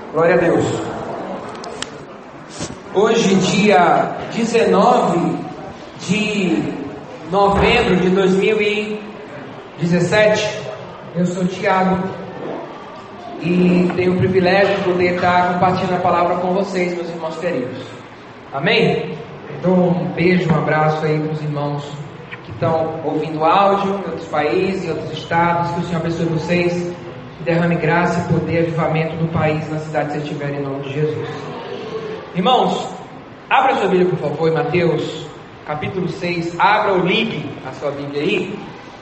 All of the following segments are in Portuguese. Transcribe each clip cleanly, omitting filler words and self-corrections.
Glória a Deus. Hoje, dia 19 de novembro de 2017, eu sou Tiago e tenho o privilégio de poder estar compartilhando a palavra com vocês, meus irmãos queridos. Amém? Dou um beijo, um abraço aí para os irmãos que estão ouvindo áudio em outros países, em outros estados. Que o Senhor abençoe vocês, derrame graça e poder, avivamento no país, na cidade que vocês estiverem, em nome de Jesus. Irmãos, abra sua Bíblia, por favor, em Mateus capítulo 6. Abra ou ligue a sua Bíblia aí,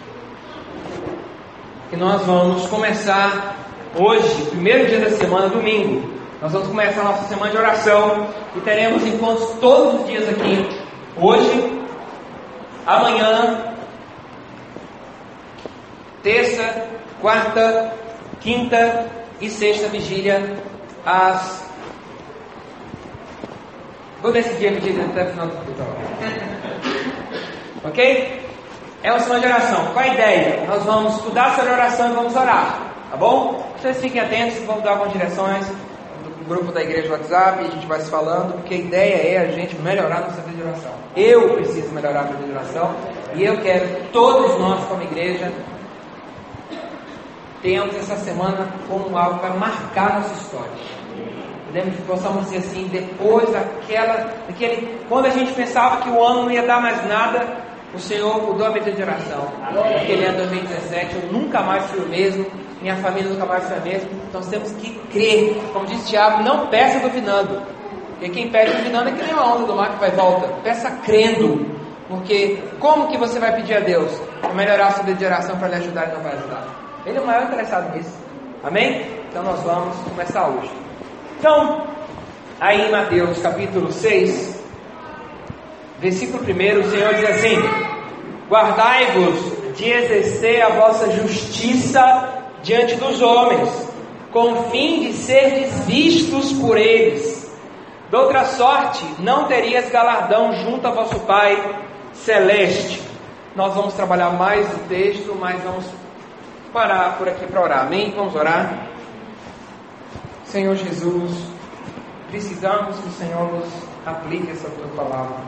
que nós vamos começar hoje, primeiro dia da semana, domingo. Nós vamos começar a nossa semana de oração e teremos encontros todos os dias aqui. Hoje, amanhã, terça, quarta, quinta e sexta vigília Vou decidir a vigília até o final do culto. Ok? É uma semana de oração. Qual a ideia? Nós vamos estudar sobre oração e vamos orar. Tá bom? Vocês fiquem atentos, vamos dar algumas direções do grupo da igreja do WhatsApp, a gente vai se falando, porque a ideia é a gente melhorar nossa vida de oração. Eu preciso melhorar a vida de oração e eu quero que todos nós, como igreja, tenhamos essa semana como algo para marcar nossa história. Podemos que possamos dizer assim, depois quando a gente pensava que o ano não ia dar mais nada, o Senhor mudou a minha vida de oração. Naquele ano 2017 eu nunca mais fui o mesmo, minha família nunca mais foi a mesma. Então nós temos que crer. Como disse Tiago, não peça duvidando, porque quem pede duvidando é que nem uma onda do mar que vai e volta. Peça crendo, porque como que você vai pedir a Deus para melhorar a sua vida de oração para lhe ajudar e não vai ajudar? Ele é o maior interessado nisso. Amém? Então nós vamos começar hoje. Então, aí em Mateus capítulo 6, versículo 1, o Senhor diz assim: guardai-vos de exercer a vossa justiça diante dos homens, com o fim de serdes vistos por eles. De outra sorte, não terias galardão junto a vosso Pai Celeste. Nós vamos trabalhar mais o texto, mas vamos parar por aqui para orar. Amém? Vamos orar. Senhor Jesus, precisamos que o Senhor nos aplique essa tua palavra.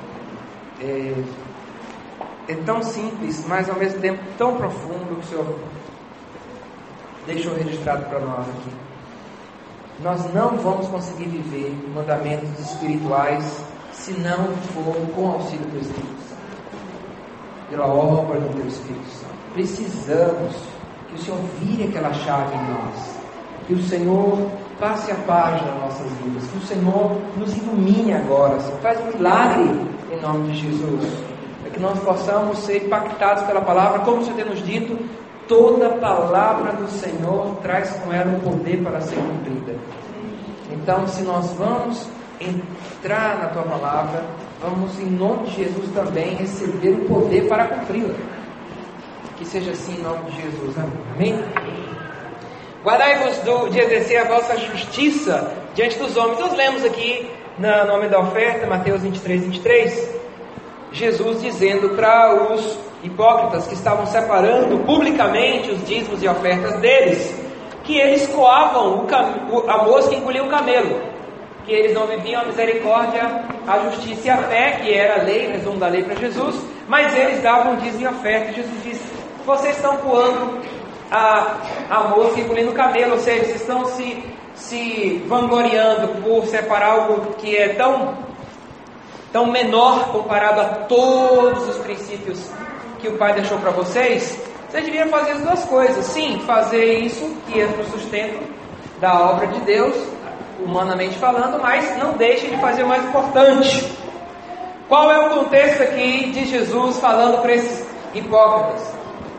É tão simples, mas ao mesmo tempo tão profundo que o Senhor deixou registrado para nós aqui. Nós não vamos conseguir viver mandamentos espirituais se não for com o auxílio do Espírito Santo, pela obra do teu Espírito Santo. Precisamos que o Senhor vire aquela chave em nós, que o Senhor passe a página nas nossas vidas, que o Senhor nos ilumine agora, Senhor. Faz um milagre em nome de Jesus, para que nós possamos ser impactados pela palavra, como o Senhor tem nos dito, toda palavra do Senhor traz com ela um poder para ser cumprida. Então, se nós vamos entrar na tua palavra, vamos em nome de Jesus também receber o poder para cumpri-la. Que seja assim em nome de Jesus. Amém? Guardai-vos de exercer a vossa justiça diante dos homens. Nós lemos aqui no nome da oferta, Mateus 23, Jesus dizendo para os hipócritas que estavam separando publicamente os dízimos e ofertas deles, que eles coavam a mosca que engolia o camelo, que eles não viviam a misericórdia, a justiça e a fé, que era a lei, resumo da lei para Jesus, mas eles davam dízimo e oferta. E Jesus disse: vocês estão coando a mosca engolindo o camelo, ou seja, vocês estão se vangloriando por separar algo que é tão menor comparado a todos os princípios que o Pai deixou para vocês. Vocês deviam fazer as duas coisas. Sim, fazer isso que entra no sustento da obra de Deus, humanamente falando, mas não deixem de fazer o mais importante. Qual é o contexto aqui de Jesus falando para esses hipócritas?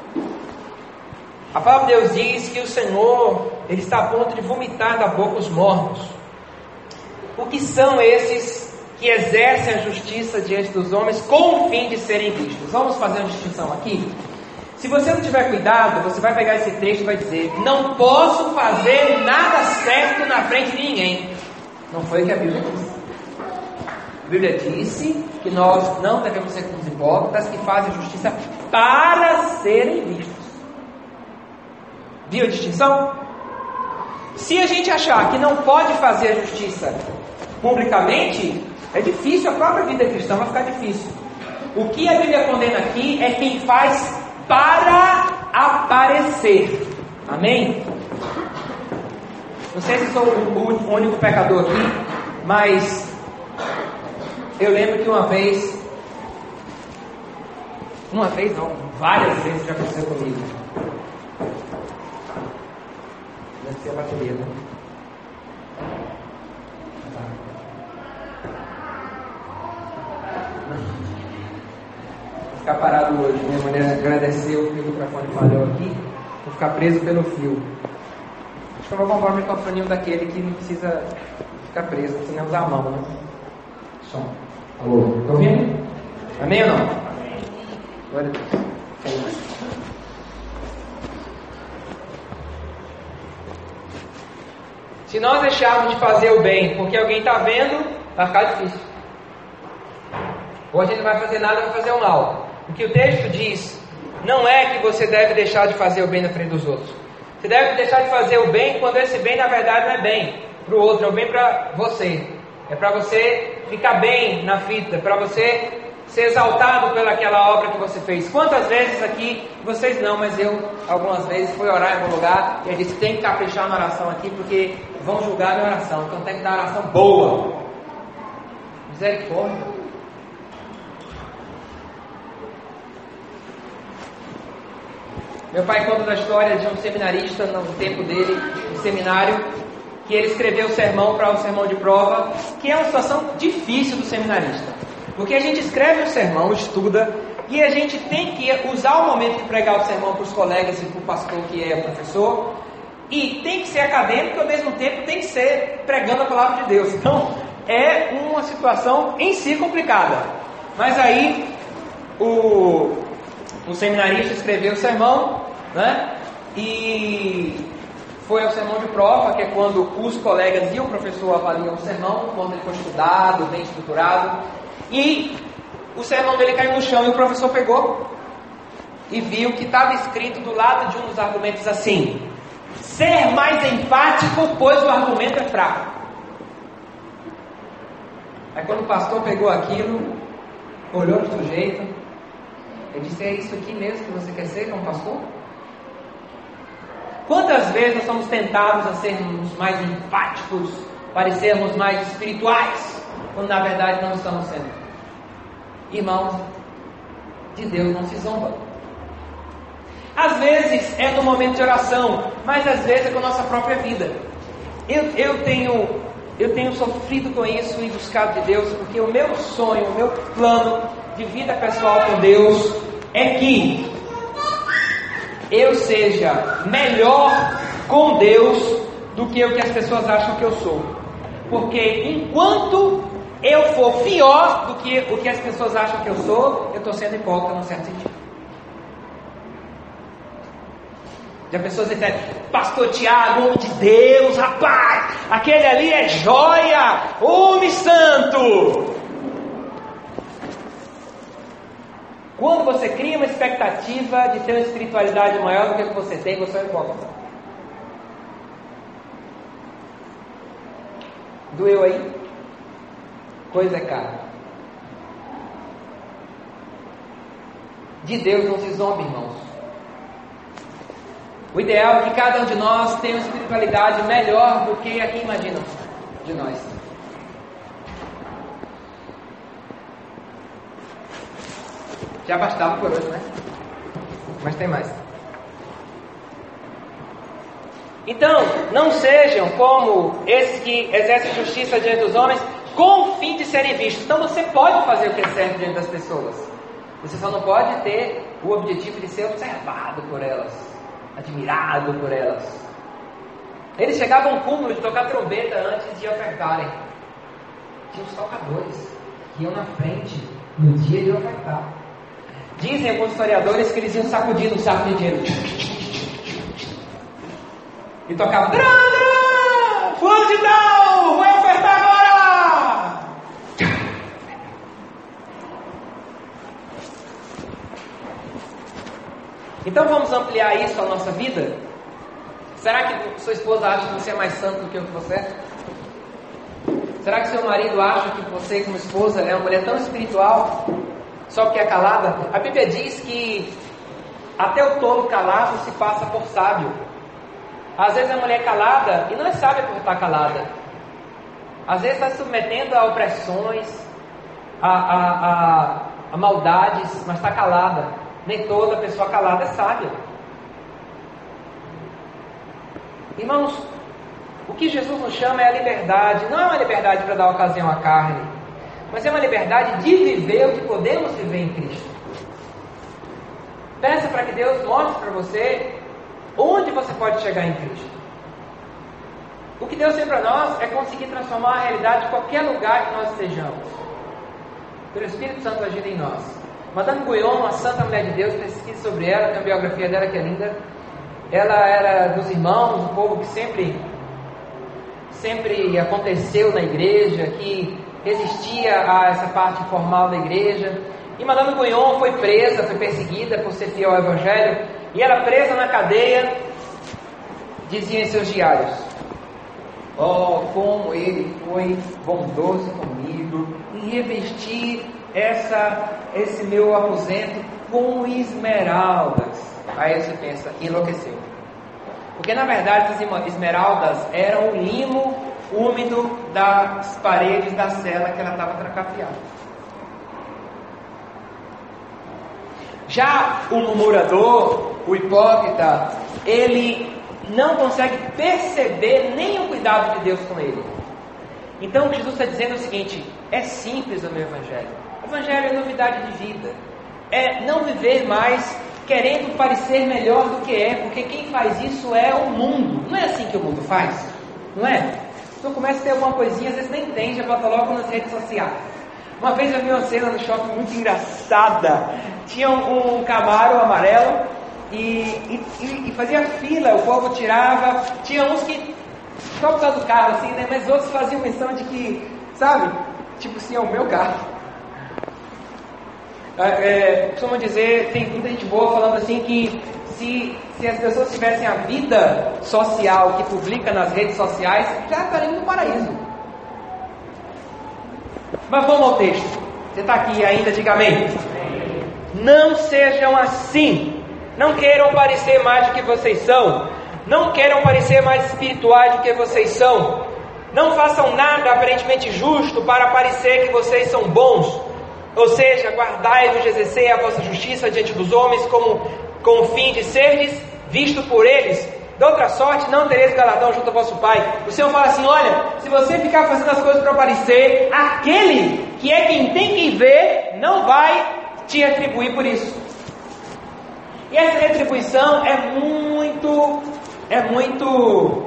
A palavra de Deus diz que o Senhor, Ele está a ponto de vomitar da boca os mornos. O que são esses que exercem a justiça diante dos homens com o fim de serem vistos? Vamos fazer uma distinção aqui. Se você não tiver cuidado, você vai pegar esse texto e vai dizer: não posso fazer nada certo na frente de ninguém. Não foi o que a Bíblia disse. A Bíblia disse que nós não devemos ser como os hipócritas que fazem justiça para serem vistos. Viu a distinção? Se a gente achar que não pode fazer a justiça publicamente, é difícil, a própria vida cristã vai ficar difícil. O que a Bíblia condena aqui é quem faz para aparecer. Amém? Não sei se sou o único pecador aqui, mas eu lembro que uma vez não, várias vezes já aconteceu comigo. Deve ser a bateria, né? Vou ficar parado hoje. Minha mulher agradeceu que o microfone falhou aqui. Vou ficar preso pelo fio. Acho que eu vou comprar um microfoninho daquele que não precisa ficar preso, precisa nem usar a mão, né? Som. Alô, estão ouvindo? Amém ou não? Glória a Deus. Se nós deixarmos de fazer o bem porque alguém está vendo, vai ficar difícil. Ou a gente não vai fazer nada, vai fazer o mal. O que o texto diz não é que você deve deixar de fazer o bem na frente dos outros. Você deve deixar de fazer o bem quando esse bem na verdade não é bem para o outro, é o bem para você. É para você ficar bem na fita, para você ser exaltado pelaquela obra que você fez. Quantas vezes aqui, vocês não, mas eu algumas vezes fui orar em algum lugar e eu disse, tem que caprichar na oração aqui porque vão julgar a minha oração, então tem que dar oração boa. Misericórdia. Meu pai conta da história de um seminarista no tempo dele, no seminário, que ele escreveu o sermão para o sermão de prova, que é uma situação difícil do seminarista. Porque a gente escreve o sermão, estuda, e a gente tem que usar o momento de pregar o sermão para os colegas e para o pastor que é professor, e tem que ser acadêmico e ao mesmo tempo tem que ser pregando a palavra de Deus. Então, é uma situação em si complicada. Mas aí, o seminarista escreveu o sermão, né? E foi ao sermão de prova, que é quando os colegas e o professor avaliam o sermão, quando ele foi estudado, bem estruturado. E o sermão dele caiu no chão e o professor pegou e viu que estava escrito do lado de um dos argumentos assim: ser mais enfático, pois o argumento é fraco. Aí quando o pastor pegou aquilo, olhou para o sujeito, ele disse, é isso aqui mesmo que você quer ser como pastor? Quantas vezes nós somos tentados a sermos mais enfáticos, parecermos mais espirituais, quando na verdade não estamos sendo? Irmãos, de Deus não se zomba. Às vezes é no momento de oração, mas às vezes é com a nossa própria vida. Eu tenho sofrido com isso e buscado de Deus, porque o meu sonho, o meu plano de vida pessoal com Deus é que eu seja melhor com Deus do que o que as pessoas acham que eu sou. Porque enquanto eu for pior do que o que as pessoas acham que eu sou, eu estou sendo hipócrita num certo sentido. Já pessoas dizem, pastor Tiago, homem de Deus, rapaz, aquele ali é joia, homem santo. Quando você cria uma expectativa de ter uma espiritualidade maior do que a que você tem, você é hipócrita. Doeu aí? Coisa é cara. De Deus não se zomba, irmãos. O ideal é que cada um de nós tenha uma espiritualidade melhor do que a que imaginam de nós. Já bastava por hoje, né? Mas tem mais. Então, não sejam como esses que exercem justiça diante dos homens com o fim de serem vistos. Então você pode fazer o que é certo diante das pessoas. Você só não pode ter o objetivo de ser observado por elas, admirado por elas. Eles chegavam a um cúmulo de tocar trombeta antes de ofertarem. Tinha os tocadores que iam na frente no dia de ofertar. Dizem alguns historiadores que eles iam sacudindo o saco de dinheiro e tocavam: fulano de tal, vai ofertar agora! Então vamos ampliar isso à nossa vida? Será que sua esposa acha que você é mais santo do que o que você é? Será que seu marido acha que você, como esposa, é uma mulher tão espiritual só porque é calada? A Bíblia diz que até o tolo calado se passa por sábio. Às vezes a mulher é calada e não é sábia por estar calada. Às vezes está se submetendo a opressões, a maldades, mas está calada. Nem toda pessoa calada é sábia. Irmãos, o que Jesus nos chama é a liberdade. Não é uma liberdade para dar ocasião à carne, mas é uma liberdade de viver o que podemos viver em Cristo. Peça para que Deus mostre para você onde você pode chegar em Cristo. O que Deus tem para nós é conseguir transformar a realidade de qualquer lugar que nós estejamos, pelo Espírito Santo agindo em nós. Madame Guyon, uma santa mulher de Deus, pesquise sobre ela, tem a biografia dela que é linda. Ela era dos irmãos, um povo que sempre aconteceu na igreja, que resistia a essa parte formal da igreja. E Madame Guyon foi presa, foi perseguida por ser fiel ao Evangelho, e ela presa na cadeia, dizia em seus diários: oh, como ele foi bondoso comigo em revestir esse meu aposento com esmeraldas. Aí você pensa, enlouqueceu. Porque na verdade as esmeraldas eram o limo úmido das paredes da cela que ela estava trancafiada. Já o murmurador, o hipócrita, ele não consegue perceber nem o cuidado de Deus com ele. Então o que Jesus está dizendo é o seguinte: é simples o meu Evangelho. O Evangelho é novidade de vida. É não viver mais querendo parecer melhor do que é, porque quem faz isso é o mundo. Não é assim que o mundo faz, não é? Então começa a ter alguma coisinha, às vezes nem entende, já bota logo nas redes sociais. Uma vez eu vi uma cena no shopping muito engraçada. Tinha um Camaro amarelo e fazia fila, o povo tirava. Tinha uns que só por causa do carro, assim, né? Mas outros faziam menção de que, sabe? Tipo assim, é o meu carro. Costumam dizer, tem muita gente boa falando assim que se as pessoas tivessem a vida social que publica nas redes sociais, já estariam no paraíso. Mas vamos ao texto. Você está aqui ainda, diga amém. Não sejam assim. Não queiram parecer mais do que vocês são. Não queiram parecer mais espirituais do que vocês são. Não façam nada aparentemente justo para parecer que vocês são bons. Ou seja, guardai-vos de exercer a vossa justiça diante dos homens com o fim de serdes visto por eles. De outra sorte, não tereis galardão junto ao vosso Pai. O Senhor fala assim: olha, se você ficar fazendo as coisas para aparecer, aquele que é quem tem que ver, não vai te retribuir por isso. E essa retribuição é muito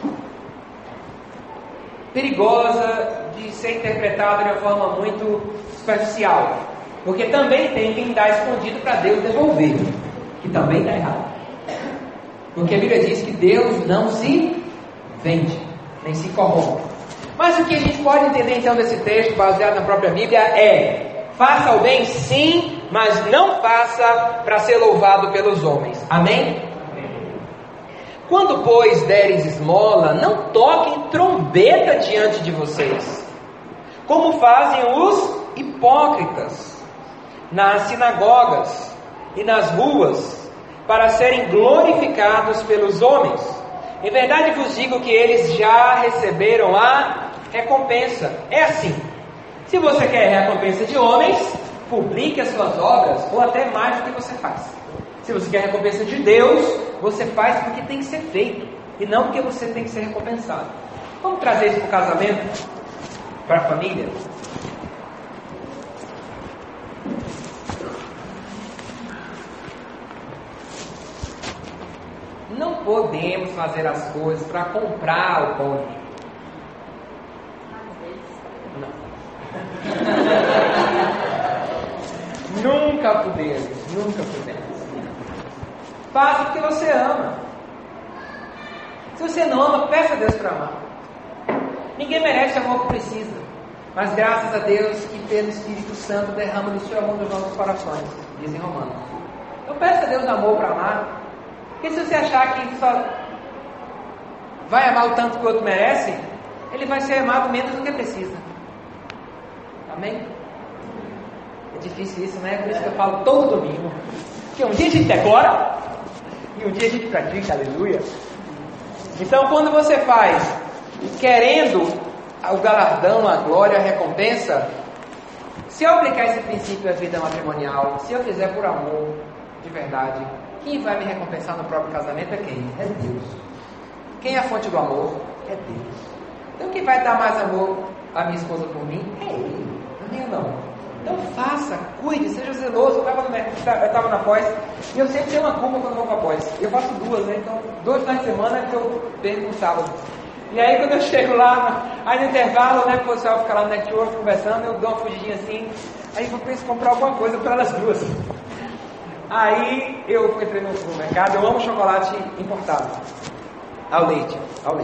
perigosa de ser interpretada de uma forma muito superficial. Porque também tem quem dá escondido para Deus devolver, que também está errado. Porque a Bíblia diz que Deus não se vende, nem se corrompe. Mas o que a gente pode entender então desse texto, baseado na própria Bíblia, é: faça o bem sim, mas não faça para ser louvado pelos homens. Amém? Amém. Quando, pois, deres esmola, não toquem trombeta diante de vocês, como fazem os hipócritas nas sinagogas e nas ruas, para serem glorificados pelos homens. Em verdade vos digo que eles já receberam a recompensa. É assim: se você quer a recompensa de homens, publique as suas obras, ou até mais do que você faz. Se você quer a recompensa de Deus, você faz porque tem que ser feito, e não porque você tem que ser recompensado. Vamos trazer isso para o casamento, para a família. Não podemos fazer as coisas para comprar o cônjuge. Não. Nunca podemos. Faça porque você ama. Se você não ama, peça a Deus para amar. Ninguém merece o amor que precisa, mas graças a Deus que pelo Espírito Santo derrama do seu amor nos nossos corações, diz em Romanos. Então peça a Deus amor para amar. Porque se você achar que só vai amar o tanto que o outro merece, ele vai ser amado menos do que precisa. Amém? É difícil isso, né? Por isso que eu falo todo domingo. Porque um dia a gente decora e um dia a gente pratica, aleluia. Então, quando você faz querendo o galardão, a glória, a recompensa, se eu aplicar esse princípio à vida matrimonial, se eu fizer por amor, de verdade, quem vai me recompensar no próprio casamento é quem? É Deus. Quem é a fonte do amor? É Deus. Então quem vai dar mais amor à minha esposa por mim? É Ele, não é eu não. Então faça, cuide, seja zeloso. Eu estava na pós e eu sempre tenho uma culpa quando vou para a pós. Eu faço duas, né? Então 2 finais de semana que eu perco no sábado. E aí quando eu chego lá, aí no intervalo, né, o pessoal fica lá no network conversando, eu dou uma fugidinha assim, aí eu penso em comprar alguma coisa para elas duas. Aí eu entrei no supermercado, eu amo chocolate importado, ao leite.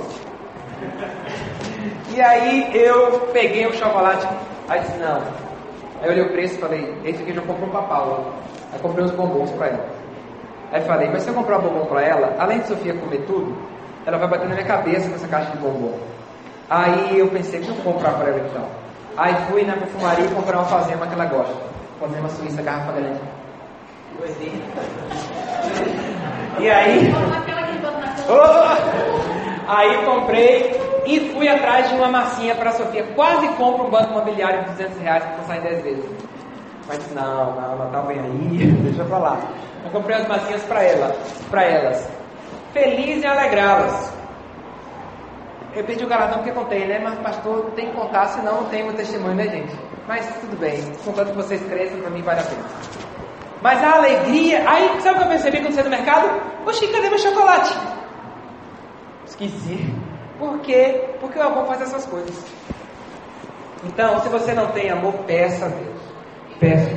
E aí eu peguei um chocolate, aí disse, não. Aí eu olhei o preço e falei, esse aqui eu já comprei pra Paula. Aí comprei uns bombons pra ela. Aí falei, mas se eu comprar um bombom pra ela, além de Sofia comer tudo, ela vai bater na minha cabeça com essa caixa de bombom. Aí eu pensei, deixa eu comprar pra ela então. Aí fui na perfumaria e comprei uma alfazema que ela gosta. Alfazema suíça, garrafa grande. E aí... Aí comprei e fui atrás de uma massinha para a Sofia. Quase compro um banco imobiliário de R$200 para sair 10 vezes. Mas não, ela tá bem aí, deixa pra lá. Eu comprei as massinhas para elas. Feliz em alegrá-las. Eu pedi o galardão porque contei, né? Mas pastor, tem que contar, senão não tem meu testemunho, né, gente? Mas tudo bem, contanto que vocês cresçam, para mim vale a pena. Mas a alegria... Aí, sabe o que eu percebi quando saí do mercado? Poxa, cadê meu chocolate? Esqueci. Por quê? Porque o amor faz essas coisas. Então, se você não tem amor, peça a Deus. Peça.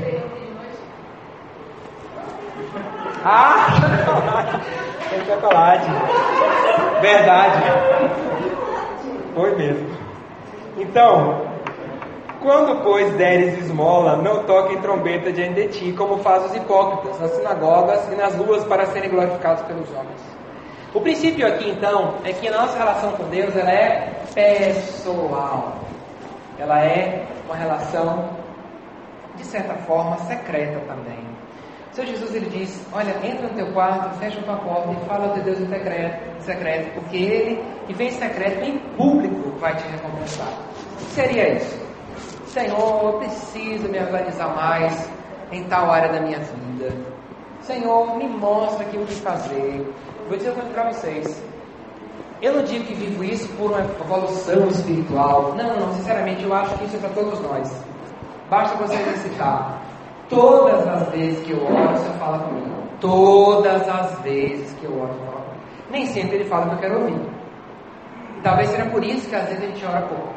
Tem chocolate. Verdade. Foi mesmo. Então, quando, pois, deres esmola, não toquem trombeta diante de ti, como fazem os hipócritas, nas sinagogas e nas ruas, para serem glorificados pelos homens. O princípio aqui, então, é que a nossa relação com Deus, ela é pessoal. Ela é uma relação, de certa forma, secreta também. O Senhor Jesus, ele diz, olha, entra no teu quarto, fecha a tua porta e fala ao teu Deus em secreto, porque Ele, que vem em secreto, em público, vai te recompensar. O que seria isso? Senhor, eu preciso me organizar mais em tal área da minha vida. Senhor, me mostra aqui o que fazer. Vou dizer uma coisa para vocês. Eu não digo que vivo isso por uma evolução espiritual. Não, sinceramente, eu acho que isso é para todos nós. Basta você exercitar. Todas as vezes que eu oro, o Senhor fala comigo. Todas as vezes que eu oro, o Senhor fala comigo. Nem sempre Ele fala o que eu quero ouvir. E talvez seja por isso que às vezes a gente ora pouco.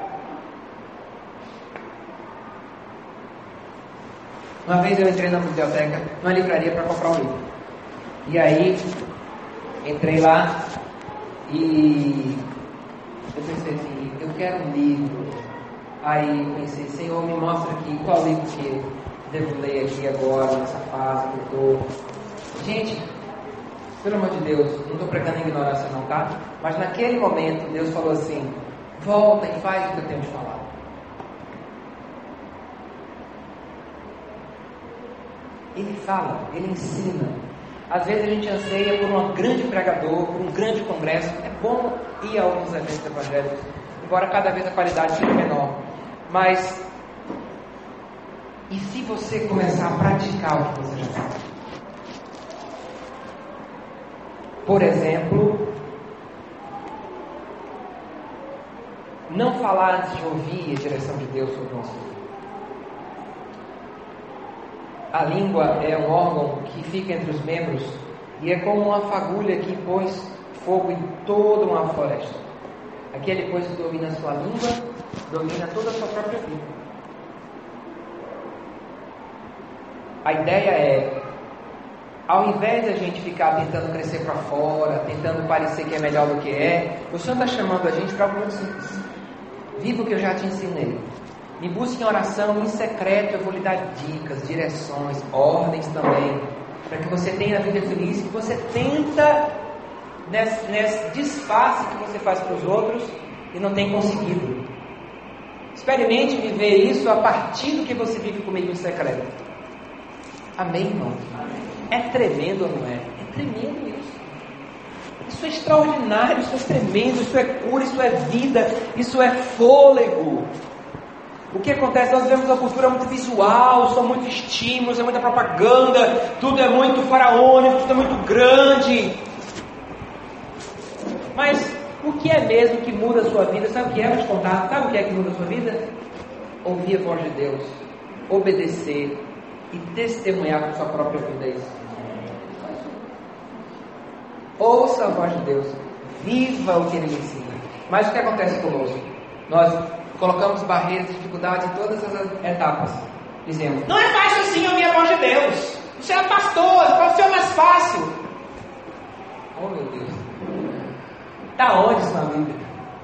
Uma vez eu entrei na biblioteca, numa livraria, para comprar um livro. E aí, entrei lá e eu pensei assim, eu quero um livro. Aí pensei, Senhor, me mostra aqui qual livro que eu devo ler aqui agora, nessa fase que eu estou. Gente, pelo amor de Deus, não estou pregando ignorância não, tá? Mas naquele momento, Deus falou assim, volta e faz o que eu tenho de falar. Ele fala, ele ensina. Às vezes a gente anseia por um grande pregador, por um grande congresso. É bom ir a alguns eventos evangélicos, embora cada vez a qualidade seja menor. Mas, e se você começar a praticar o que você já sabe? Por exemplo, não falar antes de ouvir a direção de Deus sobre o nosso vida. A língua é um órgão que fica entre os membros e é como uma fagulha que põe fogo em toda uma floresta. Aquele, pois, que domina a sua língua, domina toda a sua própria vida. A ideia é, ao invés de a gente ficar tentando crescer para fora, tentando parecer que é melhor do que é, o Senhor está chamando a gente para algo muito simples. Viva o que eu já te ensinei. Me busque em oração, em secreto, eu vou lhe dar dicas, direções, ordens também, para que você tenha a vida feliz, que você tenta nesse disfarce que você faz para os outros e não tem conseguido. Experimente viver isso a partir do que você vive comigo em secreto. Amém, irmão? É tremendo ou não é? É tremendo isso. Isso é extraordinário, isso é tremendo, isso é cura, isso é vida, isso é fôlego. O que acontece? Nós vivemos uma cultura muito visual, são muitos estímulos, é muita propaganda, tudo é muito faraônico, tudo é muito grande. Mas o que é mesmo que muda a sua vida? Sabe o que é? Vou te contar. Sabe o que é que muda a sua vida? Ouvir a voz de Deus, obedecer e testemunhar com sua própria vida isso. Ouça a voz de Deus, viva o que Ele ensina. Mas o que acontece conosco? Nós colocamos barreiras e dificuldades em todas as etapas. Dizemos, não é fácil assim ouvir a voz de Deus. Você é pastor, pode ser mais fácil. Oh meu Deus. Está onde isso na Bíblia?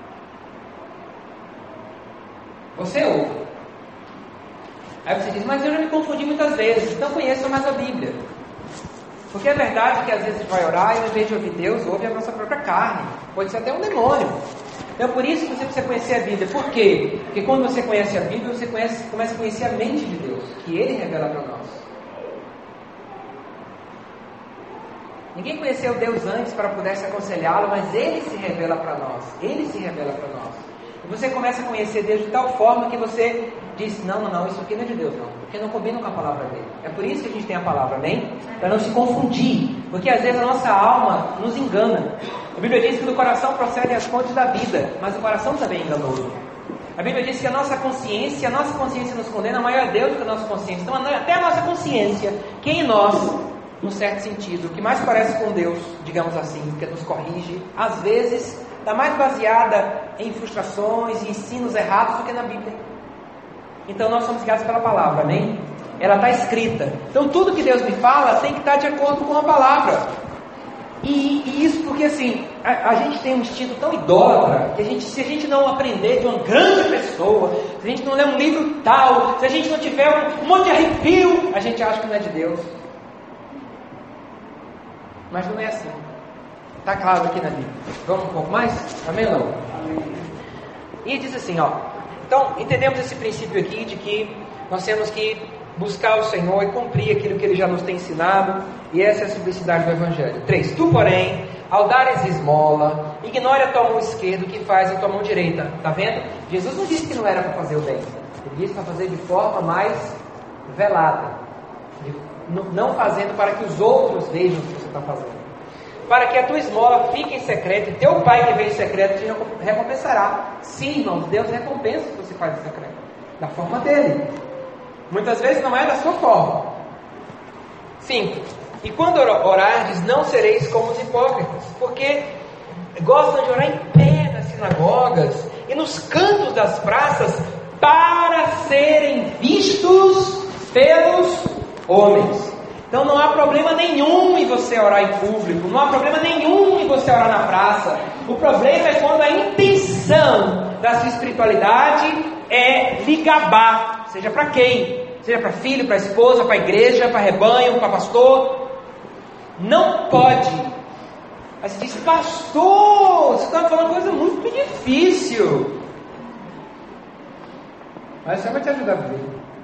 Você ouve. Aí você diz, mas eu já me confundi muitas vezes, então conheça mais a Bíblia. Porque é verdade que às vezes a gente vai orar e ao invés de ouvir Deus, ouve a nossa própria carne. Pode ser até um demônio. Então por isso que você precisa conhecer a Bíblia. Por quê? Porque quando você conhece a Bíblia, você começa a conhecer a mente de Deus, que Ele revela para nós. Ninguém conheceu Deus antes para pudesse aconselhá-lo, mas Ele se revela para nós. Ele se revela para nós. E você começa a conhecer Deus de tal forma que você diz, não, isso aqui não é de Deus não, porque não combina com a palavra dele. É por isso que a gente tem a palavra, amém? Para não se confundir, porque às vezes a nossa alma nos engana. A Bíblia diz que do coração procedem as fontes da vida, mas o coração também é enganoso. A Bíblia diz que a nossa consciência nos condena, maior é Deus do que a nossa consciência. Então até a nossa consciência, que em nós, num certo sentido, o que mais parece com Deus, digamos assim, que nos corrige, às vezes está mais baseada em frustrações e ensinos errados do que na Bíblia. Então nós somos guiados pela palavra, amém? Ela está escrita. Então tudo que Deus me fala tem que estar de acordo com a palavra. E isso porque assim, a gente tem um instinto tão idólatra, que se a gente não aprender de uma grande pessoa, se a gente não ler um livro tal, se a gente não tiver um monte de arrepio, a gente acha que não é de Deus. Mas não é assim. Está claro aqui na Bíblia. Vamos um pouco mais? Amém ou não? Amém. E diz assim, ó. Então, entendemos esse princípio aqui de que nós temos que buscar o Senhor e cumprir aquilo que Ele já nos tem ensinado. E essa é a simplicidade do Evangelho. 3. Tu, porém, ao dares esmola, ignore a tua mão esquerda o que faz a tua mão direita. Está vendo? Jesus não disse que não era para fazer o bem. Ele disse para fazer de forma mais velada. Não fazendo para que os outros vejam o que você está fazendo. Para que a tua esmola fique em secreto, e teu Pai que vem em secreto te recompensará. Sim, irmãos, Deus recompensa o que você faz em secreto, da forma dele. Muitas vezes não é da sua forma. 5. E quando orardes, não sereis como os hipócritas, porque gostam de orar em pé nas sinagogas e nos cantos das praças, para serem vistos pelos homens. Então não há problema nenhum em você orar em público, não há problema nenhum em você orar na praça. O problema é quando a intenção da sua espiritualidade é lhe gabar, seja para quem? Seja para filho, para esposa, para igreja, para rebanho, para pastor. Não pode. Aí você diz, pastor, você está falando coisa muito difícil. Mas você vai te ajudar a viver.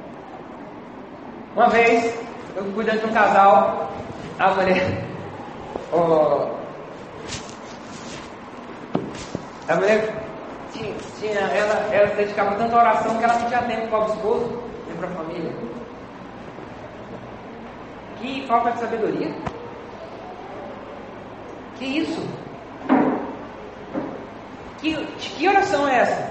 Uma vez eu cuidando de um casal, a mulher ela dedicava tanta oração que ela não tinha tempo para o esposo nem para a família. Que falta de sabedoria. Que isso? Que oração é essa?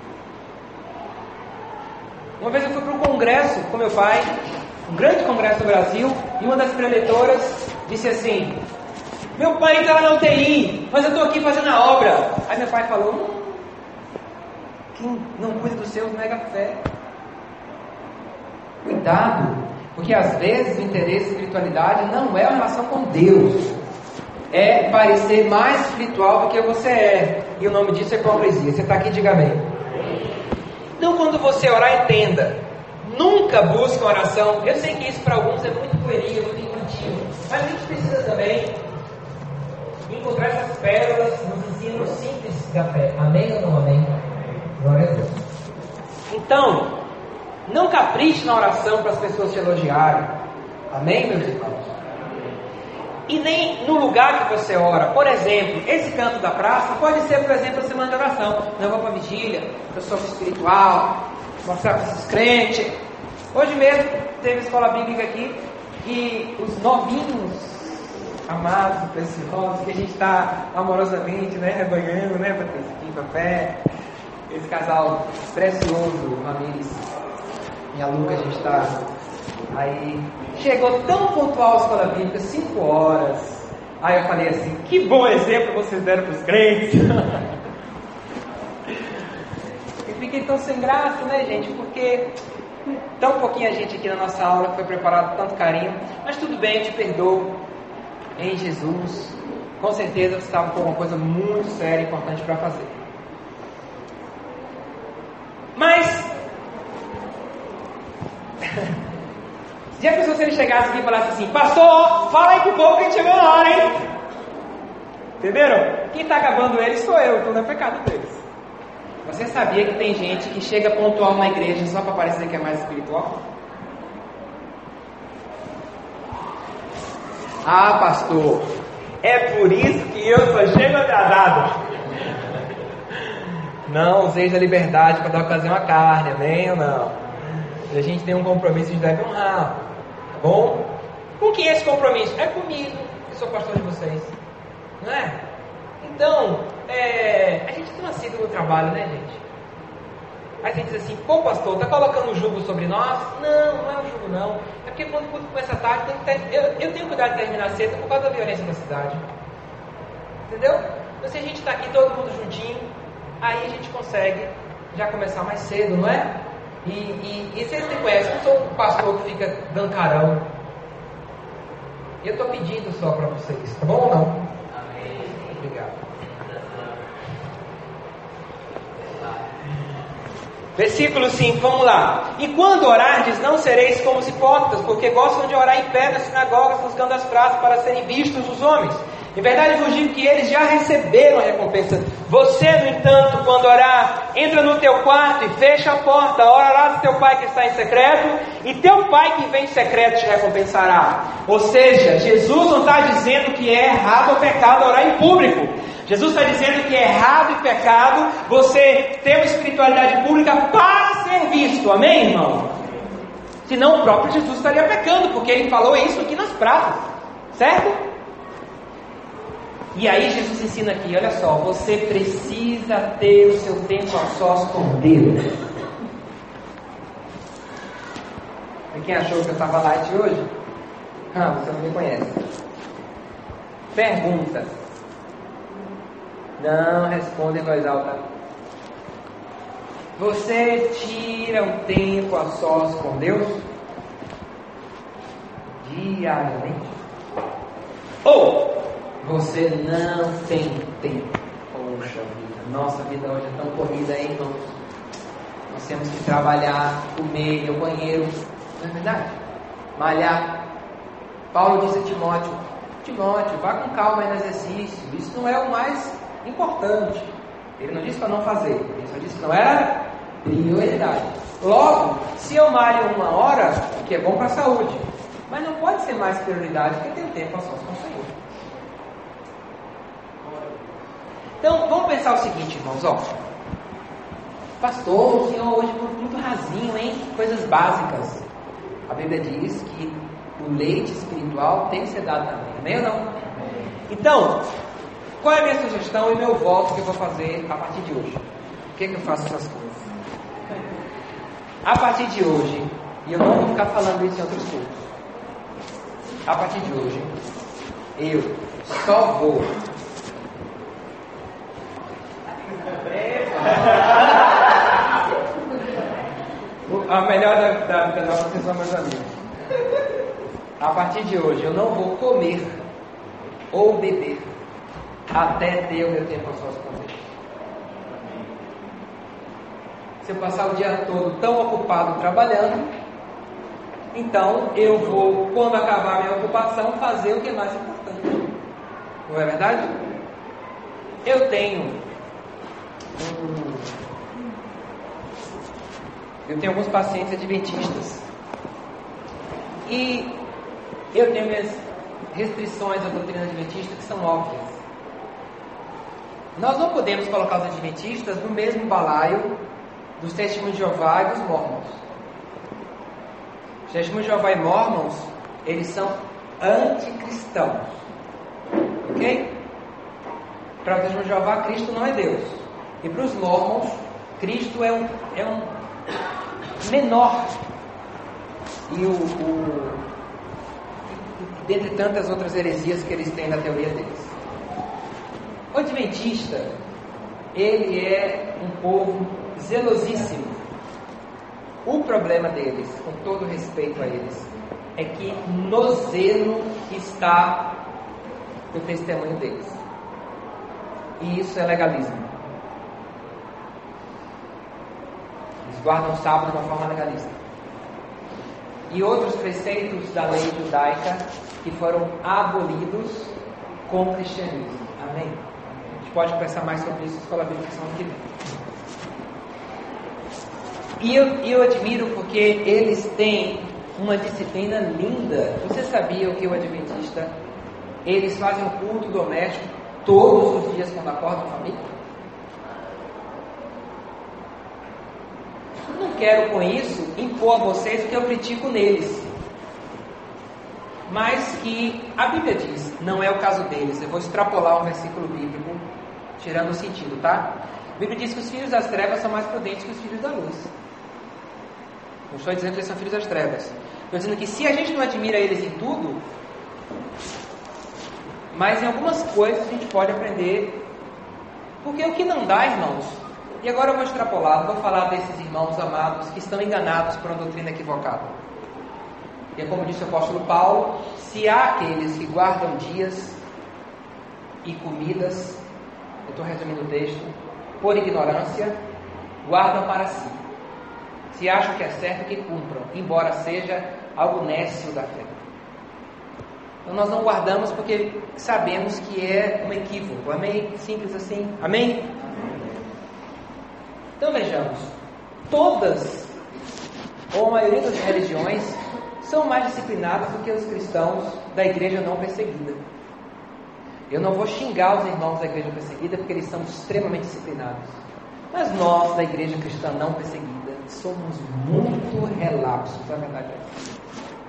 Uma vez eu fui para um congresso com meu pai, um grande congresso do Brasil, e uma das preletoras disse assim: meu pai está lá na UTI, mas eu estou aqui fazendo a obra. Aí meu pai falou: quem não cuida dos seus nega a fé. Cuidado, porque às vezes o interesse em espiritualidade não é uma relação com Deus, é parecer mais espiritual do que você é, e o nome disso é hipocrisia. Você está aqui, diga amém. Então quando você orar, entenda, nunca busque uma oração. Eu sei que isso para alguns é muito pueril, muito infantil, mas a gente precisa também encontrar essas pérolas nos ensinos simples da fé. Amém ou não amém? Glória a Deus. Então, não capriche na oração para as pessoas te elogiarem. Amém, meus irmãos? E nem no lugar que você ora. Por exemplo, esse canto da praça pode ser, por exemplo, a semana de oração. Não, eu vou para a vigília, eu sou espiritual, mostrar para esses crentes. Hoje mesmo teve escola bíblica aqui e os novinhos, amados, preciosos, que a gente está amorosamente, né, rebanhando, né, Patrícia, para pé. Esse casal precioso, Ramires e a Luca, a gente está aí. Chegou tão pontual a escola bíblica, 5 horas. Aí eu falei assim, que bom exemplo vocês deram para os crentes. E fiquei tão sem graça, né, gente, porque tão pouquinha gente aqui na nossa aula foi preparado com tanto carinho. Mas tudo bem, eu te perdoo. Em Jesus, com certeza você estava com alguma coisa muito séria e importante para fazer. Mas já pensou se ele chegasse aqui e falasse assim: pastor, fala aí pro povo que a gente chegou na hora, hein? Entenderam? Quem está acabando eles sou eu, então não é pecado deles. Você sabia que tem gente que chega pontual na igreja só para parecer que é mais espiritual? Ah, pastor, é por isso que eu só chego atrasado. Não useis a liberdade para dar ocasião à carne, amém ou não? E a gente tem um compromisso, a gente deve honrar, tá bom? Com quem é esse compromisso? É comigo, que sou pastor de vocês, não é? Então, a gente tem uma sigla no trabalho, né, gente? Aí você diz assim: pô, pastor, tá colocando um jugo sobre nós? Não, não é um jugo não. É porque quando o culto começa tarde, eu tenho cuidado de terminar cedo por causa da violência da cidade. Entendeu? Então se a gente está aqui todo mundo juntinho, aí a gente consegue já começar mais cedo, não é? E vocês me conhecem, eu não sou um pastor que fica dando carão. Eu estou pedindo só para vocês, tá bom ou não? Amém. Obrigado. Versículo 5, vamos lá. E quando orardes, não sereis como os hipócritas, porque gostam de orar em pé nas sinagogas, buscando as praças para serem vistos dos homens. Em verdade vos digo que eles já receberam a recompensa. Você, no entanto, quando orar, entra no teu quarto e fecha a porta, orarás a teu pai que está em secreto, e teu pai que vem em secreto te recompensará. Ou seja, Jesus não está dizendo que é errado ou pecado orar em público. Jesus está dizendo que é errado e pecado você ter uma espiritualidade pública para ser visto, amém, irmão? Senão o próprio Jesus estaria pecando, porque ele falou isso aqui nas praças, certo? E aí Jesus ensina aqui, olha só, você precisa ter o seu tempo a sós com Deus. E quem achou que eu estava light hoje? Você não me conhece. Pergunta. Não responda em voz alta. Você tira um tempo a sós com Deus? Diariamente? Ou você não tem tempo? Poxa vida, nossa vida hoje é tão corrida, hein, irmãos? Nós temos que trabalhar, comer, ir ao banheiro, não é verdade? Malhar. Paulo diz a Timóteo: Timóteo, vá com calma aí no exercício. Isso não é o mais importante. Ele não disse para não fazer, ele só disse que não era prioridade. Logo, se eu malho 1 hora, o que é bom para a saúde, mas não pode ser mais prioridade porque tem tempo a sós com o Senhor. Então, vamos pensar o seguinte, irmãos, ó. Pastor, o senhor hoje foi muito rasinho, hein? Coisas básicas. A Bíblia diz que o leite espiritual tem que ser dado também, amém ou não? Então, qual é a minha sugestão e meu voto que eu vou fazer a partir de hoje? Por que eu faço essas coisas? A partir de hoje, e eu não vou ficar falando isso em outros cultos, a partir de hoje, eu só vou a melhor da nossa são meus amigos. A partir de hoje eu não vou comer ou beber até ter o meu tempo a sós com Deus. Se eu passar o dia todo tão ocupado trabalhando, então eu vou, quando acabar a minha ocupação, fazer o que é mais importante. Não é verdade? Eu tenho alguns pacientes adventistas. E eu tenho minhas restrições à doutrina adventista que são óbvias. Nós não podemos colocar os adventistas no mesmo balaio dos Testemunhos de Jeová e dos Mormons. Os Testemunhos de Jeová e Mormons, eles são anticristãos. Ok? Para o Testemunho de Jeová, Cristo não é Deus. E para os Mormons, Cristo é um menor. Dentre tantas outras heresias que eles têm na teoria deles. O adventista, ele é um povo zelosíssimo. O problema deles, com todo respeito a eles, é que no zelo está o testemunho deles. E isso é legalismo. Eles guardam o sábado de uma forma legalista. E outros preceitos da lei judaica que foram abolidos com o cristianismo. Amém? A gente pode pensar mais sobre isso na escola bíblica semana que vem. E eu admiro porque eles têm uma disciplina linda. Você sabia que o adventista, eles fazem um culto doméstico todos os dias quando acordam a família? Eu não quero com isso impor a vocês o que eu critico neles, mas que a Bíblia diz, não é o caso deles. Eu vou extrapolar um versículo bíblico tirando o sentido, tá? A Bíblia diz que os filhos das trevas são mais prudentes que os filhos da luz. Não estou dizendo que eles são filhos das trevas, estou dizendo que se a gente não admira eles em tudo, mas em algumas coisas a gente pode aprender. Porque o que não dá, irmãos, e agora eu vou extrapolar, vou falar desses irmãos amados que estão enganados por uma doutrina equivocada. E é como disse o apóstolo Paulo, se há aqueles que guardam dias e comidas, eu estou resumindo o texto, por ignorância, guardam para si. Se acham que é certo, que cumpram, embora seja algo nécio da fé. Então nós não guardamos porque sabemos que é um equívoco. Amém? Simples assim. Amém? Então vejamos, todas, ou a maioria das religiões, são mais disciplinadas do que os cristãos da igreja não perseguida. Eu não vou xingar os irmãos da igreja perseguida porque eles são extremamente disciplinados. Mas nós, da igreja cristã não perseguida, somos muito relapsos, a verdade é essa.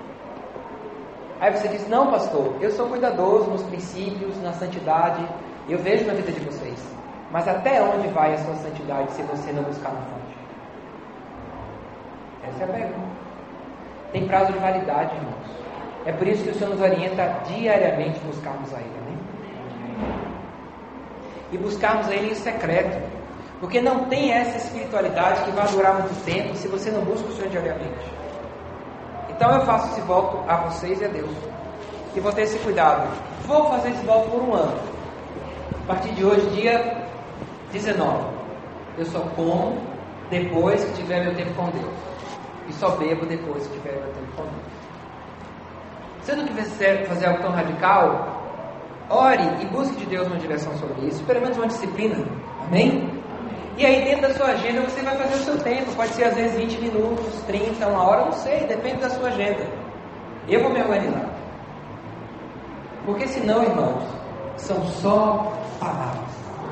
Aí você diz, não pastor, eu sou cuidadoso nos princípios, na santidade, eu vejo na vida de vocês. Mas até onde vai a sua santidade se você não buscar na fonte? Essa é a pergunta. Tem prazo de validade, irmãos. É por isso que o Senhor nos orienta diariamente buscarmos a Ele. Né? E buscarmos a Ele em secreto. Porque não tem essa espiritualidade que vai durar muito tempo se você não busca o Senhor diariamente. Então eu faço esse voto a vocês e a Deus. E vou ter esse cuidado. Vou fazer esse voto por um ano. A partir de hoje, dia 19. Eu só como depois que tiver meu tempo com Deus. E só bebo depois que tiver meu tempo com Deus. Se não quiser fazer algo tão radical, ore e busque de Deus uma direção sobre isso. Pelo menos uma disciplina. Amém? E aí dentro da sua agenda você vai fazer o seu tempo. Pode ser às vezes 20 minutos, 30, uma hora, não sei. Depende da sua agenda. Eu vou me organizar. Porque senão, irmãos, são só palavras.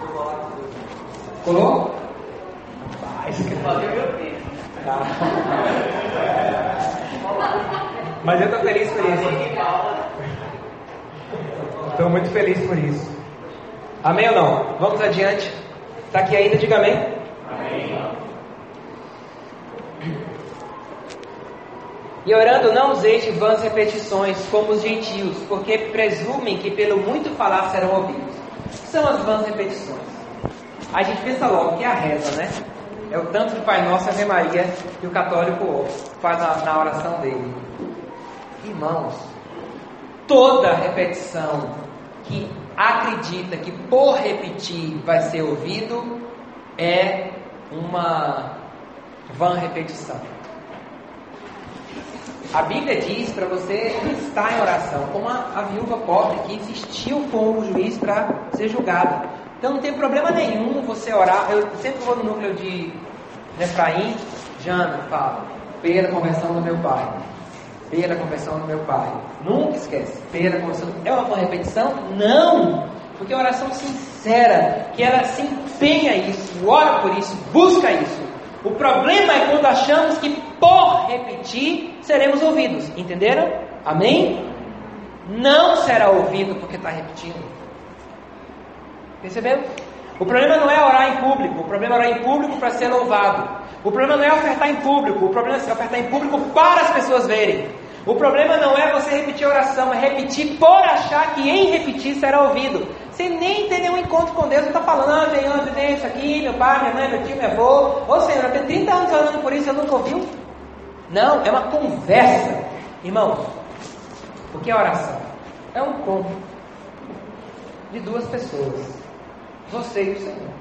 Colou? Mas eu estou feliz por isso. Estou muito feliz por isso. Amém ou não? Vamos adiante. Está aqui ainda? Diga amém. Amém. E orando, não useis de vãs repetições como os gentios, porque presumem que pelo muito falar serão ouvidos. O que são as vãs repetições? A gente pensa logo que é a reza, né? É o tanto de Pai Nosso e Ave Maria que o católico faz na oração dele. Irmãos, toda repetição que acredita que por repetir vai ser ouvido é uma vã repetição. A Bíblia diz para você estar em oração, como a viúva pobre que insistiu com o juiz para ser julgada. Então não tem problema nenhum você orar. Eu sempre vou no núcleo de Efraim, Jana, fala, pela conversão do meu pai. Pela conversão do meu pai. Nunca esquece. Pela conversão. É uma boa repetição? Não! Porque a oração sincera, que ela se empenha isso, ora por isso, busca isso. O problema é quando achamos que por repetir seremos ouvidos. Entenderam? Amém? Não será ouvido porque está repetindo. Percebeu? O problema não é orar em público. O problema é orar em público para ser louvado. O problema não é ofertar em público. O problema é ofertar em público para as pessoas verem. O problema não é você repetir a oração, é repetir por achar que em repetir será ouvido. Você nem tem nenhum encontro com Deus, você está falando, Senhor, eu tenho isso aqui, meu pai, minha mãe, meu tio, meu avô. Ô Senhor, eu tenho 30 anos orando por isso, eu nunca ouviu? Não, é uma conversa. Irmãos, o que é oração? É um encontro de duas pessoas, você e o Senhor,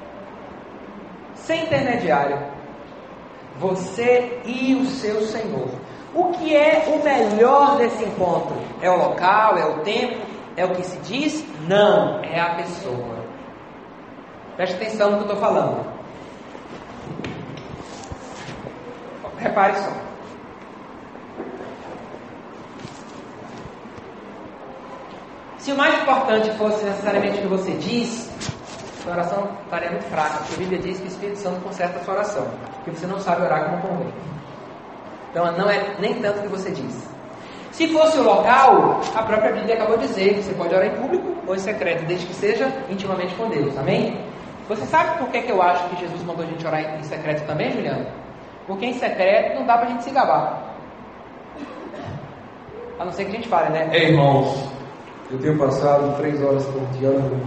sem intermediário, você e o seu Senhor. O que é o melhor desse encontro? É o local? É o tempo? É o que se diz? Não, é a pessoa. Preste atenção no que eu estou falando. Repare só. Se o mais importante fosse necessariamente o que você diz, sua oração estaria muito fraca, porque a Bíblia diz que o Espírito Santo conserta a sua oração, porque você não sabe orar como convém. Então não é nem tanto o que você diz. Se fosse o local, a própria Bíblia acabou de dizer que você pode orar em público ou em secreto, desde que seja intimamente com Deus, amém? Você sabe por que eu acho que Jesus mandou a gente orar em secreto também, Juliana? Porque em secreto não dá pra gente se gabar. A não ser que a gente fale, né? Ei, irmãos, eu tenho passado 3 horas por dia orando.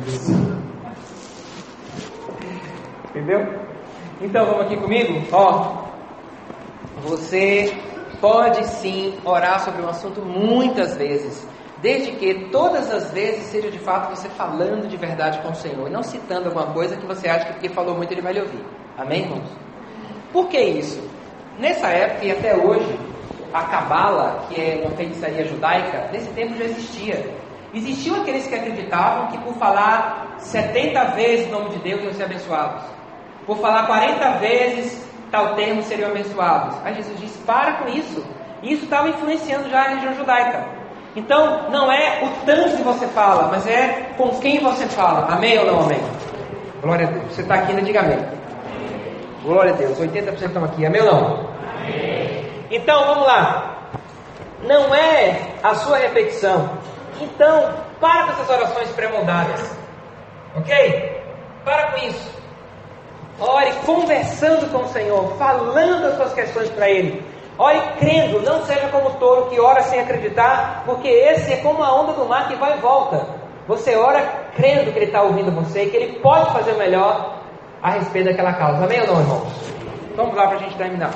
Entendeu? Então vamos aqui comigo? Ó, você pode sim orar sobre um assunto muitas vezes, desde que todas as vezes seja de fato você falando de verdade com o Senhor, e não citando alguma coisa que você acha que porque falou muito ele vai lhe ouvir. Amém, irmãos? Por que isso? Nessa época e até hoje, a Cabala, que é uma feitiçaria judaica, nesse tempo já existia. Existiam aqueles que acreditavam que por falar 70 vezes o nome de Deus iam ser abençoados. Por falar 40 vezes tal termo seriam abençoados. Aí Jesus disse, para com isso. Isso estava influenciando já a religião judaica. Então, não é o tanto que você fala, mas é com quem você fala. Amém ou não amém? Glória a Deus. Você está aqui, ainda diga amém. Glória a Deus. 80% estão aqui. Amém ou não? Amém. Então, vamos lá. Não é a sua repetição. Então, para com essas orações pré-moldadas. Ok? Para com isso. Ore conversando com o Senhor, falando as suas questões para Ele. Ore crendo, não seja como o touro que ora sem acreditar, porque esse é como a onda do mar que vai e volta. Você ora crendo que Ele está ouvindo você e que Ele pode fazer o melhor a respeito daquela causa. Amém ou não, irmãos? Vamos lá para a gente terminar.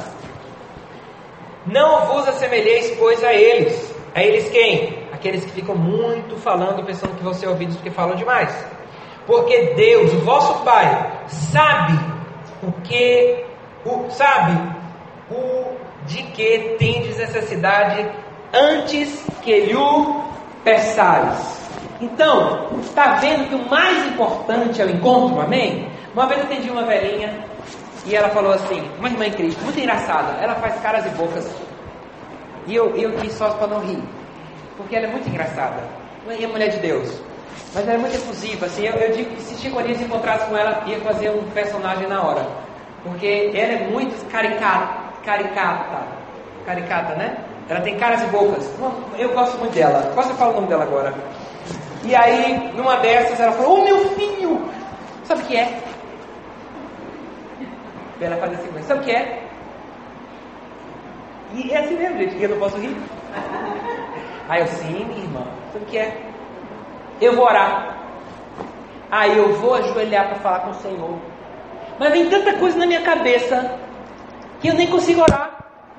Não vos assemelheis, pois, a eles. A eles quem? Aqueles que ficam muito falando, pensando que vão ser ouvidos porque falam demais. Porque Deus, o vosso Pai, sabe de que tendes necessidade antes que lhe peçais. Então, está vendo que o mais importante é o encontro, amém? Uma vez eu atendi uma velhinha e ela falou assim, uma irmã em Cristo, muito engraçada, ela faz caras e bocas. E eu ri só para não rir, porque ela é muito engraçada, e é mulher de Deus. Mas ela é muito efusiva, assim, eu digo que se Chico Anísio encontrasse com ela, ia fazer um personagem na hora. Porque ela é muito caricata, né? Ela tem caras e bocas. Eu gosto muito dela, quase falo o nome dela agora. E aí, numa dessas, ela falou, meu filho! Sabe o que é? Ela faz assim, sabe o que é? E é assim mesmo, gente, que eu não posso rir. Aí eu, sim, minha irmã, sabe o que é? Eu vou orar. Aí eu vou ajoelhar para falar com o Senhor. Mas vem tanta coisa na minha cabeça que eu nem consigo orar.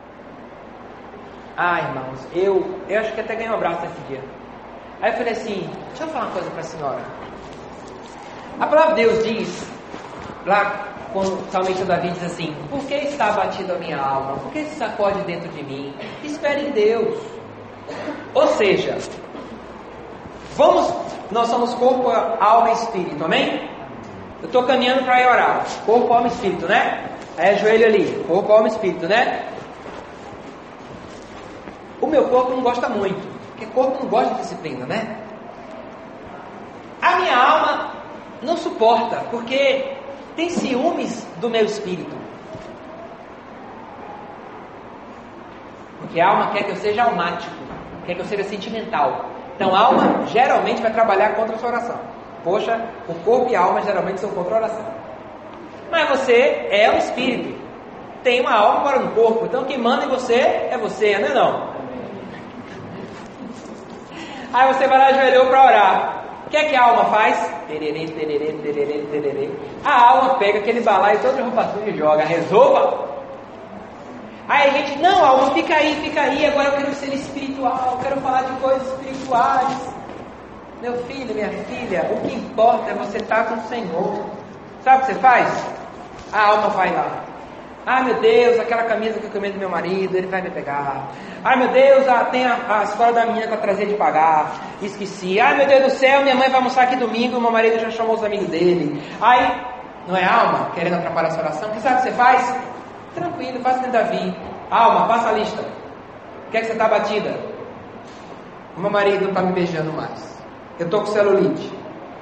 Irmãos, eu acho que até ganhei um abraço nesse dia. Aí eu falei assim, deixa eu falar uma coisa para a senhora. A palavra de Deus diz, lá quando o salmista Davi diz assim, por que está abatido a minha alma? Por que se sacode dentro de mim? Espere em Deus. Ou seja, nós somos corpo, alma e espírito, amém? Eu estou caminhando para ir orar. Corpo, alma e espírito, né? Aí joelho ali. Corpo, alma e espírito, né? O meu corpo não gosta muito. Porque corpo não gosta de disciplina, né? A minha alma não suporta. Porque tem ciúmes do meu espírito. Porque a alma quer que eu seja almático. Quer que eu seja sentimental. Então a alma geralmente vai trabalhar contra a sua oração. Poxa, o corpo e a alma geralmente são contra a oração. Mas você é um espírito. Tem uma alma para um corpo. Então quem manda em você é você, não é não? Aí você vai lá, ajoelhou para orar. O que é que a alma faz? Tererê, tererê, tererê, tererê. A alma pega aquele balaio todo de roupa suja e joga. Resolva! Aí a gente, não, alma, fica aí, agora eu quero ser espiritual, eu quero falar de coisas espirituais. Meu filho, minha filha, o que importa é você estar com o Senhor. Sabe o que você faz? A alma vai lá. Ai meu Deus, aquela camisa que eu tomei do meu marido, ele vai me pegar. Ai meu Deus, tem a escola da menina que eu trazia de pagar, esqueci. Ai meu Deus do céu, minha mãe vai almoçar aqui domingo, meu marido já chamou os amigos dele. Ai, não é alma querendo atrapalhar a sua oração? O que sabe o que você faz? Tranquilo, faça como Davi. Alma, passa a lista. O que é que você está batida? O meu marido não está me beijando mais. Eu estou com celulite.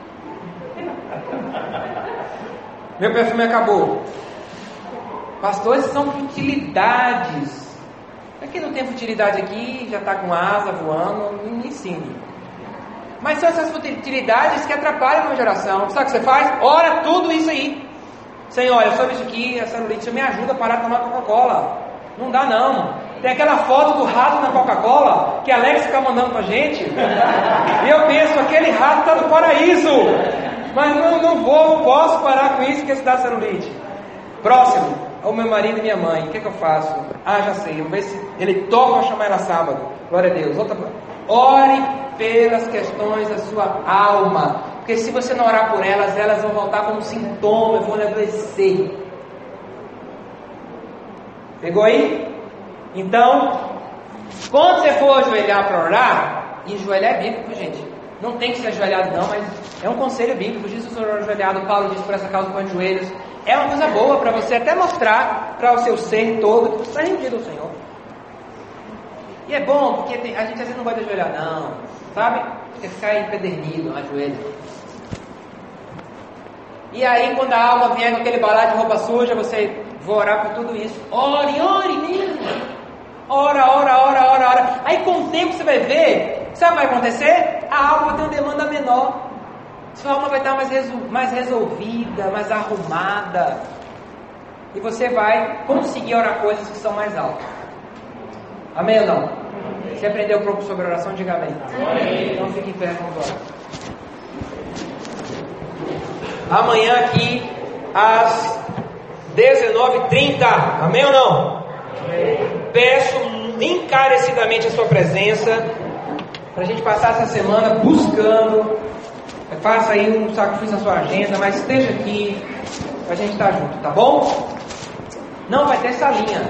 Meu perfume acabou. Pastores são futilidades. Aqui não tem futilidade aqui, já está com asa voando, me ensine. Mas são essas futilidades que atrapalham a minha geração. Sabe o que você faz? Ora tudo isso aí. Senhor, olha, sobre isso aqui, a celulite, você me ajuda a parar de tomar Coca-Cola. Não dá não. Tem aquela foto do rato na Coca-Cola que a Alex fica mandando pra gente. E eu penso, aquele rato está no paraíso. Mas não posso parar com isso, porque isso dá celulite. Próximo, o meu marido e minha mãe. O que eu faço? Ah, já sei. Vamos ver se ele topa chamar ela sábado. Glória a Deus. Ore pelas questões da sua alma. Porque se você não orar por elas, elas vão voltar como sintoma, vão lhe adoecer. Pegou aí? Então, quando você for ajoelhar para orar, e ajoelhar é bíblico, gente. Não tem que ser ajoelhado não, mas é um conselho bíblico. Jesus orou ajoelhado, Paulo disse por essa causa com os joelhos. É uma coisa boa para você até mostrar para o seu ser todo que você está rendido ao Senhor. E é bom, porque a gente às vezes não vai ajoelhar não, sabe? Você ficar empedernido, ajoelha. E aí quando a alma vier com aquele balaio de roupa suja, você vai orar por tudo isso. Ore mesmo. Ora. Aí com o tempo você vai ver, sabe o que vai acontecer? A alma vai ter uma demanda menor. Sua alma vai estar mais resolvida, mais arrumada. E você vai conseguir orar coisas que são mais altas. Amém ou não? Você aprendeu um pouco sobre oração? Diga amém. Então fique em pé, vamos orar. Amanhã aqui às 19h30. Amém ou não? Peço encarecidamente a sua presença para a gente passar essa semana buscando. Faça aí um sacrifício na sua agenda, mas esteja aqui para a gente estar junto, tá bom? Não vai ter salinha.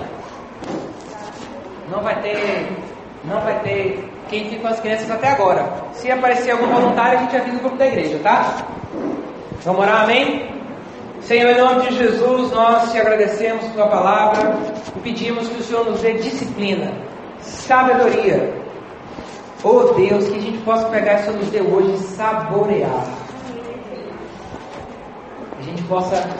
Não vai ter quem fica com as crianças até agora. Se aparecer algum voluntário, a gente avisa o grupo da igreja, tá? Vamos orar, amém? Senhor, em nome de Jesus, nós te agradecemos por tua palavra e pedimos que o Senhor nos dê disciplina, sabedoria. Oh Deus, que a gente possa pegar isso que o Senhor nos deu hoje e saborear. Que a gente possa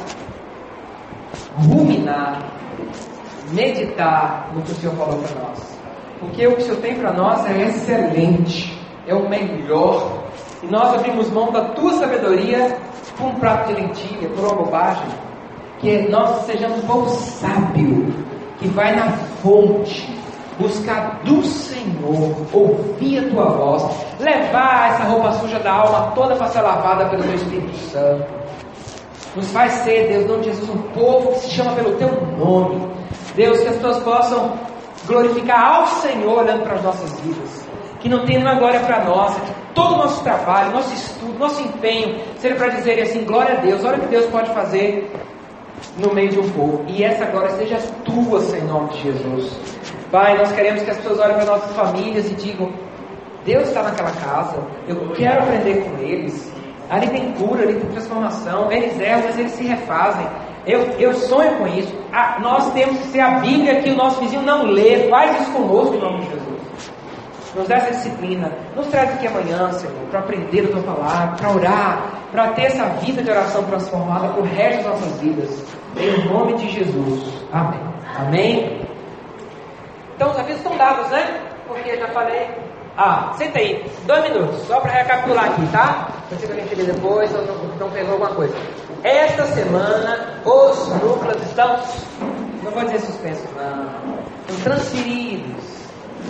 ruminar, meditar no que o Senhor falou para nós. Porque o que o Senhor tem para nós é excelente, é o melhor. E nós abrimos mão da tua sabedoria por um prato de lentilha, por uma bobagem. Que nós sejamos um povo sábio, que vai na fonte, buscar do Senhor, ouvir a tua voz, levar essa roupa suja da alma toda para ser lavada pelo teu Espírito Santo. Nos faz ser, Deus, em nome de Jesus, um povo que se chama pelo teu nome. Deus, que as pessoas possam glorificar ao Senhor olhando para as nossas vidas. Que não tenha nenhuma glória para nós, que todo o nosso trabalho, nosso estudo, nosso empenho seja para dizer assim, glória a Deus, olha o que Deus pode fazer no meio de um povo. E essa glória seja tua, Senhor, em nome de Jesus. Pai, nós queremos que as pessoas olhem para nossas famílias e digam, Deus está naquela casa, eu quero aprender com eles. Ali tem cura, ali tem transformação. Eles erram, mas eles se refazem. Eu sonho com isso. Nós temos que ser a Bíblia que o nosso vizinho não lê. Faz isso conosco em nome de Jesus. Nos dá essa disciplina. Nos traz aqui amanhã, Senhor, para aprender a Tua palavra, para orar, para ter essa vida de oração transformada para o resto das nossas vidas. Em nome de Jesus. Amém. Amém. Então os avisos estão dados, né? Porque eu já falei. Senta aí, 2 minutos, só para recapitular aqui, tá? Não sei se alguém queria depois ou não pegou alguma coisa. Esta semana, os núcleos estão, não vou dizer suspensos, não, estão transferidos.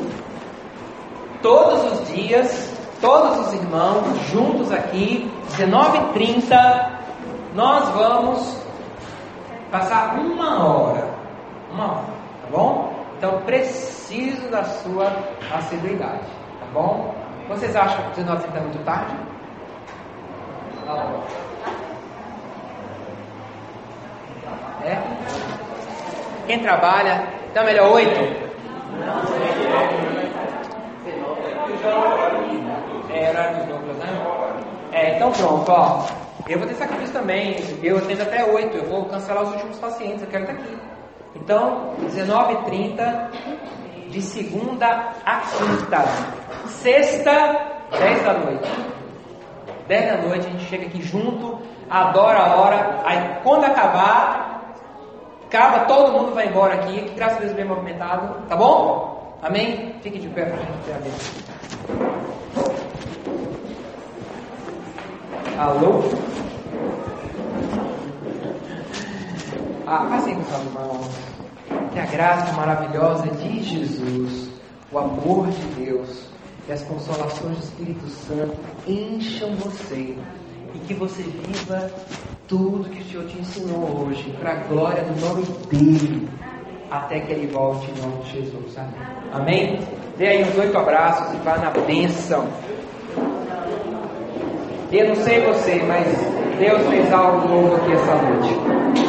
Todos os dias, todos os irmãos, juntos aqui, 19h30, nós vamos passar uma hora, tá bom? Então, preciso da sua assiduidade, tá bom? Vocês acham que 19h30 é muito tarde? É? Quem trabalha, então melhor 8? É horário dos núcleos, né? Então pronto, ó. Eu vou ter sacrifício também. Eu atendo até 8. Eu vou cancelar os últimos pacientes. Eu quero estar aqui. Então, 19h30, de segunda a quinta. Sexta, 10 da noite. 10 da noite a gente chega aqui junto, adora a hora. Aí quando acaba, todo mundo vai embora aqui. Que graças a Deus bem movimentado. Tá bom? Amém? Fique de pé para a gente ter a bênção. Alô? Assim, meus irmãos, que a graça maravilhosa de Jesus, o amor de Deus e as consolações do Espírito Santo encham você e que você viva tudo que o Senhor te ensinou hoje para a glória do nome dele, até que ele volte em nome de Jesus. Amém? Amém? Dê aí uns 8 abraços e vá na bênção. Eu não sei você, mas Deus fez algo novo aqui essa noite.